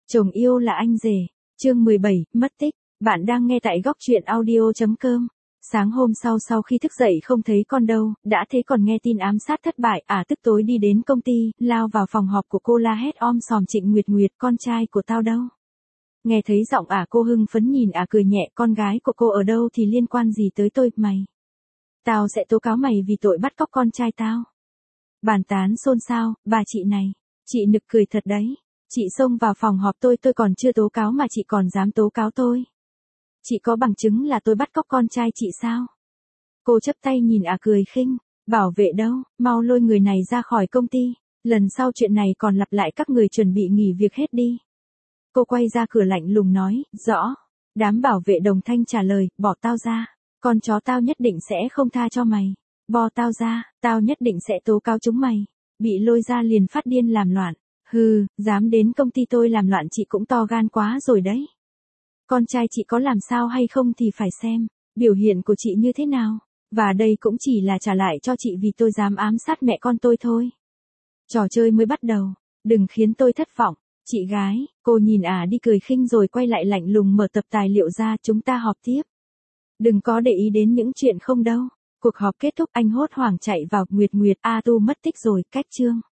Chồng yêu là anh rể. Chương 17, mất tích. Bạn đang nghe tại góc truyện audio.com. Sáng hôm sau khi thức dậy không thấy con đâu, đã thế còn nghe tin ám sát thất bại, tức tối đi đến công ty, lao vào phòng họp của cô la hét om sòm Trịnh Nguyệt Nguyệt, con trai của tao đâu? Nghe thấy giọng cô hưng phấn nhìn cười nhẹ, con gái của cô ở đâu thì liên quan gì tới tôi, mày? Tao sẽ tố cáo mày vì tội bắt cóc con trai tao. Bàn tán xôn xao, bà chị này, chị nực cười thật đấy. Chị xông vào phòng họp tôi còn chưa tố cáo mà chị còn dám tố cáo tôi. Chị có bằng chứng là tôi bắt cóc con trai chị sao? Cô chắp tay nhìn cười khinh, bảo vệ đâu, mau lôi người này ra khỏi công ty, lần sau chuyện này còn lặp lại các người chuẩn bị nghỉ việc hết đi. Cô quay ra cửa lạnh lùng nói, rõ. Đám bảo vệ đồng thanh trả lời, bỏ tao ra, con chó tao nhất định sẽ không tha cho mày. Bỏ tao ra, tao nhất định sẽ tố cáo chúng mày. Bị lôi ra liền phát điên làm loạn. Hừ, dám đến công ty tôi làm loạn chị cũng to gan quá rồi đấy. Con trai chị có làm sao hay không thì phải xem biểu hiện của chị như thế nào. Và đây cũng chỉ là trả lại cho chị vì tôi dám ám sát mẹ con tôi thôi. Trò chơi mới bắt đầu, đừng khiến tôi thất vọng. Chị gái, cô nhìn đi cười khinh rồi quay lại lạnh lùng mở tập tài liệu ra, chúng ta họp tiếp. Đừng có để ý đến những chuyện không đâu. Cuộc họp kết thúc anh hốt hoảng chạy vào, Nguyệt Nguyệt, Tu mất tích rồi, cách chương.